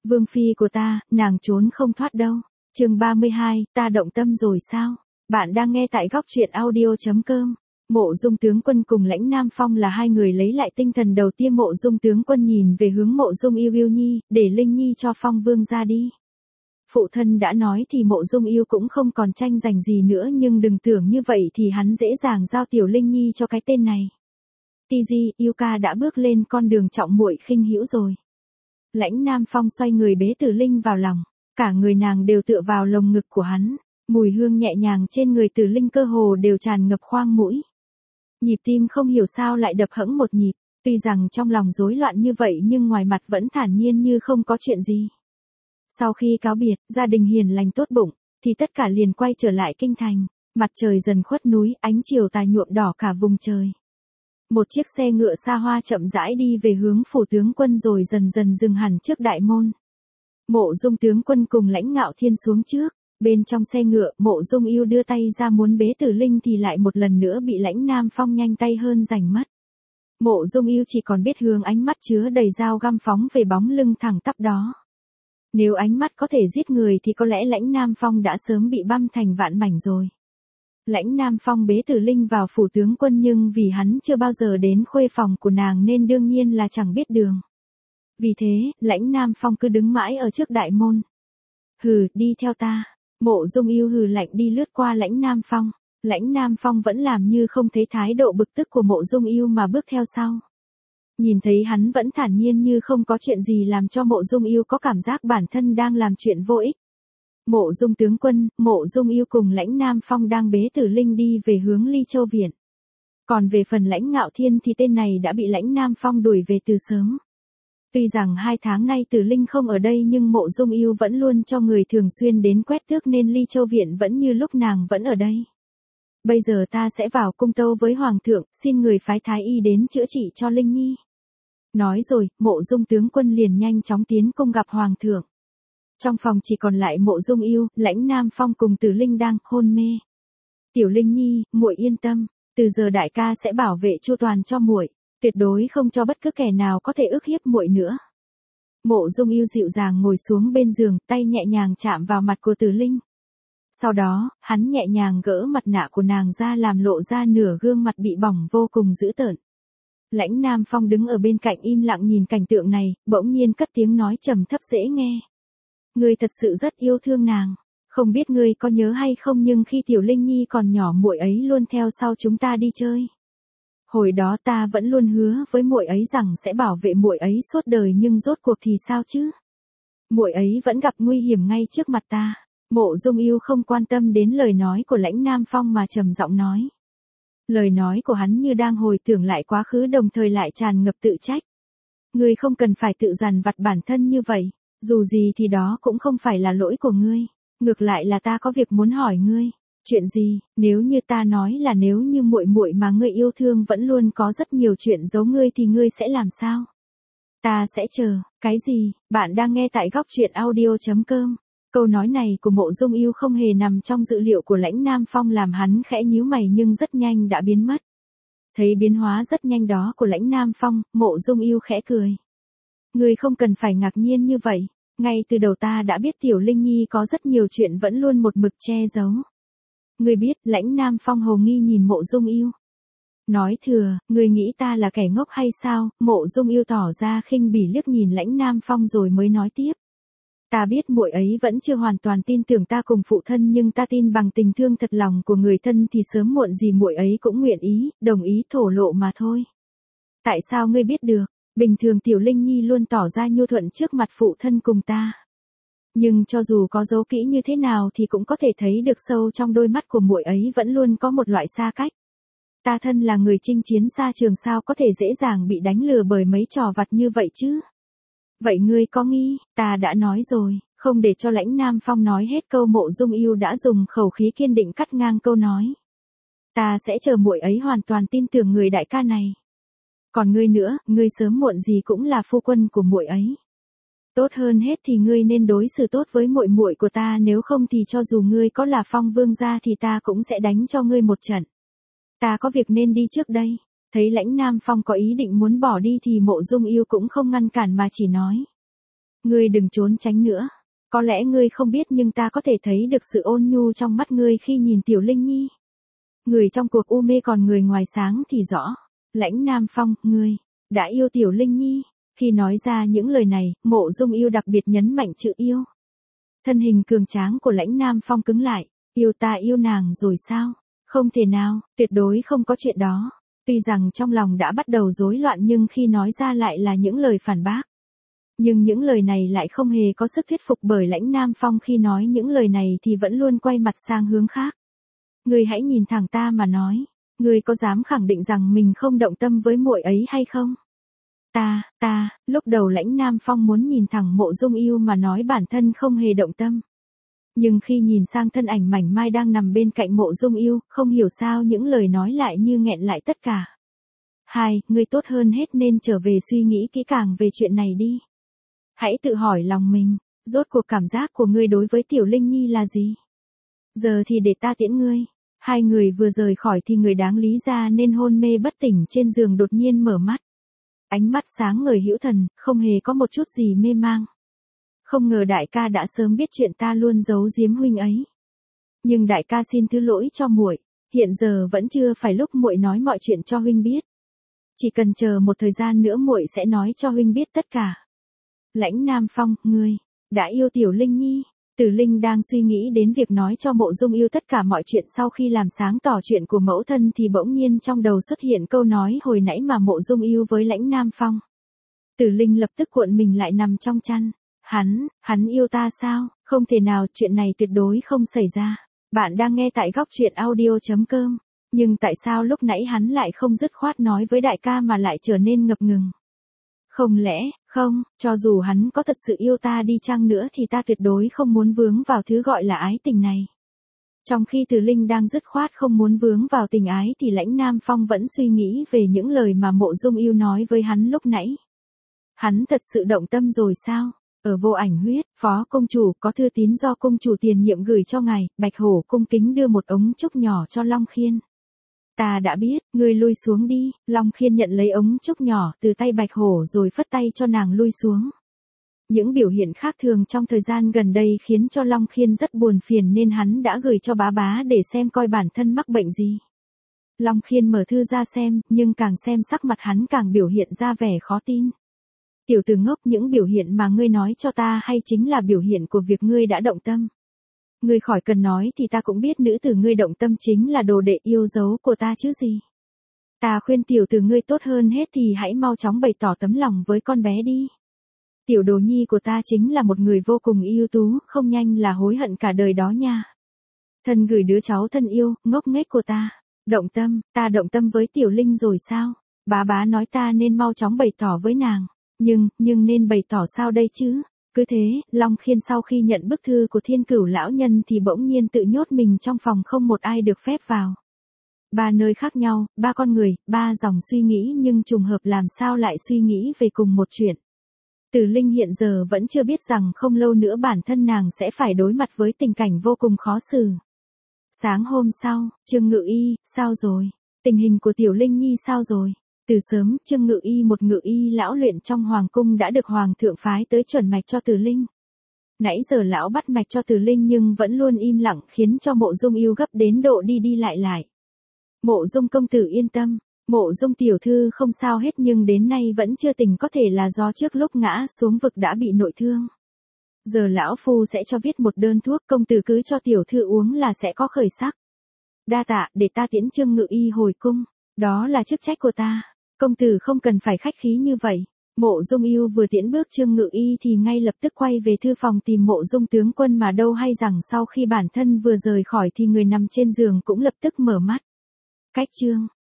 Vương phi của ta, nàng trốn không thoát đâu. Chương 32, ta động tâm rồi sao? Bạn đang nghe tại góc truyện audio.com. Mộ Dung tướng quân cùng Lãnh Nam Phong là hai người lấy lại tinh thần đầu tiên. Mộ Dung tướng quân nhìn về hướng Mộ Dung Yêu Yêu Nhi, để Linh Nhi cho Phong Vương ra đi. Phụ thân đã nói thì Mộ Dung Yêu cũng không còn tranh giành gì nữa, nhưng đừng tưởng như vậy thì hắn dễ dàng giao tiểu Linh Nhi cho cái tên này. Ti Di, Yêu ca đã bước lên con đường trọng muội khinh hữu rồi. Lãnh Nam Phong xoay người bế Tử Linh vào lòng, cả người nàng đều tựa vào lồng ngực của hắn, mùi hương nhẹ nhàng trên người Tử Linh cơ hồ đều tràn ngập khoang mũi. Nhịp tim không hiểu sao lại đập hẫng một nhịp, tuy rằng trong lòng rối loạn như vậy nhưng ngoài mặt vẫn thản nhiên như không có chuyện gì. Sau khi cáo biệt, gia đình hiền lành tốt bụng, thì tất cả liền quay trở lại kinh thành, mặt trời dần khuất núi, ánh chiều tà nhuộm đỏ cả vùng trời. Một chiếc xe ngựa xa hoa chậm rãi đi về hướng phủ tướng quân rồi dần dần dừng hẳn trước đại môn. Mộ Dung tướng quân cùng Lãnh Ngạo Thiên xuống trước, bên trong xe ngựa, Mộ Dung Yêu đưa tay ra muốn bế Tử Linh thì lại một lần nữa bị Lãnh Nam Phong nhanh tay hơn giành mất. Mộ Dung Yêu chỉ còn biết hướng ánh mắt chứa đầy dao găm phóng về bóng lưng thẳng tắp đó. Nếu ánh mắt có thể giết người thì có lẽ Lãnh Nam Phong đã sớm bị băm thành vạn mảnh rồi. Lãnh Nam Phong bế Tử Linh vào phủ tướng quân nhưng vì hắn chưa bao giờ đến khuê phòng của nàng nên đương nhiên là chẳng biết đường. Vì thế, Lãnh Nam Phong cứ đứng mãi ở trước đại môn. Hừ, đi theo ta. Mộ Dung Yêu hừ lạnh đi lướt qua Lãnh Nam Phong. Lãnh Nam Phong vẫn làm như không thấy thái độ bực tức của Mộ Dung Yêu mà bước theo sau. Nhìn thấy hắn vẫn thản nhiên như không có chuyện gì làm cho Mộ Dung Yêu có cảm giác bản thân đang làm chuyện vô ích. Mộ Dung tướng quân, Mộ Dung Yêu cùng Lãnh Nam Phong đang bế Tử Linh đi về hướng Ly Châu Viện. Còn về phần Lãnh Ngạo Thiên thì tên này đã bị Lãnh Nam Phong đuổi về từ sớm. Tuy rằng 2 tháng nay Tử Linh không ở đây nhưng Mộ Dung Yêu vẫn luôn cho người thường xuyên đến quét tước nên Ly Châu Viện vẫn như lúc nàng vẫn ở đây. Bây giờ ta sẽ vào cung tâu với Hoàng thượng, xin người phái Thái Y đến chữa trị cho Linh Nhi. Nói rồi, Mộ Dung tướng quân liền nhanh chóng tiến cung gặp Hoàng thượng. Trong phòng chỉ còn lại Mộ Dung Yêu, Lãnh Nam Phong cùng Tử Linh đang hôn mê. Tiểu Linh Nhi, muội yên tâm, từ giờ đại ca sẽ bảo vệ chu toàn cho muội, tuyệt đối không cho bất cứ kẻ nào có thể ức hiếp muội nữa. Mộ Dung Yêu dịu dàng ngồi xuống bên giường, tay nhẹ nhàng chạm vào mặt của Tử Linh. Sau đó, hắn nhẹ nhàng gỡ mặt nạ của nàng ra làm lộ ra nửa gương mặt bị bỏng vô cùng dữ tợn. Lãnh Nam Phong đứng ở bên cạnh im lặng nhìn cảnh tượng này, bỗng nhiên cất tiếng nói trầm thấp dễ nghe. Ngươi thật sự rất yêu thương nàng, không biết ngươi có nhớ hay không nhưng khi tiểu Linh Nhi còn nhỏ muội ấy luôn theo sau chúng ta đi chơi. Hồi đó ta vẫn luôn hứa với muội ấy rằng sẽ bảo vệ muội ấy suốt đời nhưng rốt cuộc thì sao chứ? Muội ấy vẫn gặp nguy hiểm ngay trước mặt ta. Mộ Dung Yêu không quan tâm đến lời nói của Lãnh Nam Phong mà trầm giọng nói. Lời nói của hắn như đang hồi tưởng lại quá khứ đồng thời lại tràn ngập tự trách. Ngươi không cần phải tự dằn vặt bản thân như vậy, dù gì thì đó cũng không phải là lỗi của ngươi, ngược lại là ta có việc muốn hỏi ngươi. Chuyện gì? Nếu như ta nói là nếu như muội muội mà ngươi yêu thương vẫn luôn có rất nhiều chuyện giấu ngươi thì ngươi sẽ làm sao? Ta sẽ chờ. Cái gì? Bạn đang nghe tại góc truyện audio.com. Câu nói này của Mộ Dung Yêu không hề nằm trong dự liệu của Lãnh Nam Phong làm hắn khẽ nhíu mày nhưng rất nhanh đã biến mất. Thấy biến hóa rất nhanh đó của Lãnh Nam Phong, Mộ Dung Yêu khẽ cười. Ngươi không cần phải ngạc nhiên như vậy, ngay từ đầu ta đã biết tiểu Linh Nhi có rất nhiều chuyện vẫn luôn một mực che giấu. Ngươi biết, Lãnh Nam Phong hồ nghi nhìn Mộ Dung Yêu. Nói thừa, ngươi nghĩ ta là kẻ ngốc hay sao? Mộ Dung Yêu tỏ ra khinh bỉ liếc nhìn Lãnh Nam Phong rồi mới nói tiếp. Ta biết muội ấy vẫn chưa hoàn toàn tin tưởng ta cùng phụ thân nhưng ta tin bằng tình thương thật lòng của người thân thì sớm muộn gì muội ấy cũng nguyện ý, đồng ý thổ lộ mà thôi. Tại sao ngươi biết được? Bình thường tiểu Linh Nhi luôn tỏ ra nhu thuận trước mặt phụ thân cùng ta. Nhưng cho dù có giấu kỹ như thế nào thì cũng có thể thấy được sâu trong đôi mắt của muội ấy vẫn luôn có một loại xa cách. Ta thân là người chinh chiến xa trường sao có thể dễ dàng bị đánh lừa bởi mấy trò vặt như vậy chứ? Vậy ngươi có nghi? Ta đã nói rồi, không để cho Lãnh Nam Phong nói hết câu Mộ Dung Yêu đã dùng khẩu khí kiên định cắt ngang câu nói. Ta sẽ chờ muội ấy hoàn toàn tin tưởng người đại ca này. Còn ngươi nữa, ngươi sớm muộn gì cũng là phu quân của muội ấy. Tốt hơn hết thì ngươi nên đối xử tốt với muội muội của ta nếu không thì cho dù ngươi có là Phong Vương gia thì ta cũng sẽ đánh cho ngươi một trận. Ta có việc nên đi trước đây. Thấy Lãnh Nam Phong có ý định muốn bỏ đi thì Mộ Dung Yêu cũng không ngăn cản mà chỉ nói. Ngươi đừng trốn tránh nữa. Có lẽ ngươi không biết nhưng ta có thể thấy được sự ôn nhu trong mắt ngươi khi nhìn Tiểu Linh Nhi. Người trong cuộc u mê còn người ngoài sáng thì rõ. Lãnh Nam Phong, ngươi đã yêu Tiểu Linh Nhi. Khi nói ra những lời này, Mộ Dung Yêu đặc biệt nhấn mạnh chữ yêu. Thân hình cường tráng của Lãnh Nam Phong cứng lại. Yêu ta yêu nàng rồi sao? Không thể nào, tuyệt đối không có chuyện đó. Tuy rằng trong lòng đã bắt đầu rối loạn nhưng khi nói ra lại là những lời phản bác. Nhưng những lời này lại không hề có sức thuyết phục bởi Lãnh Nam Phong khi nói những lời này thì vẫn luôn quay mặt sang hướng khác. Ngươi hãy nhìn thẳng ta mà nói, ngươi có dám khẳng định rằng mình không động tâm với muội ấy hay không? Lúc đầu Lãnh Nam Phong muốn nhìn thẳng Mộ Dung Yêu mà nói bản thân không hề động tâm. Nhưng khi nhìn sang thân ảnh mảnh mai đang nằm bên cạnh Mộ Dung Yêu, không hiểu sao những lời nói lại như nghẹn lại tất cả. Ngươi tốt hơn hết nên trở về suy nghĩ kỹ càng về chuyện này đi. Hãy tự hỏi lòng mình, rốt cuộc cảm giác của ngươi đối với Tiểu Linh Nhi là gì? Giờ thì để ta tiễn ngươi. Hai người vừa rời khỏi thì người đáng lý ra nên hôn mê bất tỉnh trên giường đột nhiên mở mắt. Ánh mắt sáng ngời hữu thần, không hề có một chút gì mê mang. Không ngờ đại ca đã sớm biết chuyện ta luôn giấu giếm huynh ấy. Nhưng đại ca xin thứ lỗi cho muội, hiện giờ vẫn chưa phải lúc muội nói mọi chuyện cho huynh biết. Chỉ cần chờ một thời gian nữa muội sẽ nói cho huynh biết tất cả. Lãnh Nam Phong, ngươi đã yêu Tiểu Linh Nhi. Tử Linh đang suy nghĩ đến việc nói cho Mộ Dung Yêu tất cả mọi chuyện sau khi làm sáng tỏ chuyện của mẫu thân thì bỗng nhiên trong đầu xuất hiện câu nói hồi nãy mà Mộ Dung Yêu với Lãnh Nam Phong. Tử Linh lập tức cuộn mình lại nằm trong chăn. Hắn yêu ta sao? Không thể nào, chuyện này tuyệt đối không xảy ra. Bạn đang nghe tại góc truyện audio.com. Nhưng tại sao lúc nãy hắn lại không dứt khoát nói với đại ca mà lại trở nên ngập ngừng? Không lẽ, không, cho dù hắn có thật sự yêu ta đi chăng nữa thì ta tuyệt đối không muốn vướng vào thứ gọi là ái tình này. Trong khi Tử Linh đang dứt khoát không muốn vướng vào tình ái thì Lãnh Nam Phong vẫn suy nghĩ về những lời mà Mộ Dung Yêu nói với hắn lúc nãy. Hắn thật sự động tâm rồi sao? Ở Vô Ảnh Huyết, phó công chủ có thư tín do công chủ tiền nhiệm gửi cho ngài, Bạch Hổ cung kính đưa một ống trúc nhỏ cho Long Khiên. Ta đã biết, ngươi lui xuống đi. Long Khiên nhận lấy ống trúc nhỏ từ tay Bạch Hổ rồi phất tay cho nàng lui xuống. Những biểu hiện khác thường trong thời gian gần đây khiến cho Long Khiên rất buồn phiền nên hắn đã gửi cho bá bá để xem coi bản thân mắc bệnh gì. Long Khiên mở thư ra xem, nhưng càng xem sắc mặt hắn càng biểu hiện ra vẻ khó tin. Tiểu tử ngốc, những biểu hiện mà ngươi nói cho ta hay chính là biểu hiện của việc ngươi đã động tâm. Ngươi khỏi cần nói thì ta cũng biết nữ tử ngươi động tâm chính là đồ đệ yêu dấu của ta chứ gì. Ta khuyên tiểu tử ngươi tốt hơn hết thì hãy mau chóng bày tỏ tấm lòng với con bé đi. Tiểu đồ nhi của ta chính là một người vô cùng ưu tú, không nhanh là hối hận cả đời đó nha. Thân gửi đứa cháu thân yêu, ngốc nghếch của ta. Động tâm, ta động tâm với Tiểu Linh rồi sao? Bá bá nói ta nên mau chóng bày tỏ với nàng. Nhưng nên bày tỏ sao đây chứ? Cứ thế, Long Khiên sau khi nhận bức thư của Thiên Cửu lão nhân thì bỗng nhiên tự nhốt mình trong phòng không một ai được phép vào. 3 nơi khác nhau, 3 con người, 3 dòng suy nghĩ nhưng trùng hợp làm sao lại suy nghĩ về cùng một chuyện. Tử Linh hiện giờ vẫn chưa biết rằng không lâu nữa bản thân nàng sẽ phải đối mặt với tình cảnh vô cùng khó xử. Sáng hôm sau, Trương Ngự Y, sao rồi? Tình hình của Tiểu Linh Nhi sao rồi? Từ sớm, Trương Ngự Y, một ngự y lão luyện trong hoàng cung đã được hoàng thượng phái tới chuẩn mạch cho Tử Linh. Nãy giờ lão bắt mạch cho Tử Linh nhưng vẫn luôn im lặng khiến cho Mộ Dung Yêu gấp đến độ đi đi lại. Mộ Dung công tử yên tâm, Mộ Dung tiểu thư không sao hết nhưng đến nay vẫn chưa tỉnh, có thể là do trước lúc ngã xuống vực đã bị nội thương. Giờ lão phu sẽ cho viết một đơn thuốc, công tử cứ cho tiểu thư uống là sẽ có khởi sắc. Đa tạ, để ta tiễn Trương Ngự Y hồi cung, đó là chức trách của ta. Công tử không cần phải khách khí như vậy. Mộ Dung Yêu vừa tiễn bước Trương Ngự Y thì ngay lập tức quay về thư phòng tìm Mộ Dung tướng quân mà đâu hay rằng sau khi bản thân vừa rời khỏi thì người nằm trên giường cũng lập tức mở mắt. Cách chương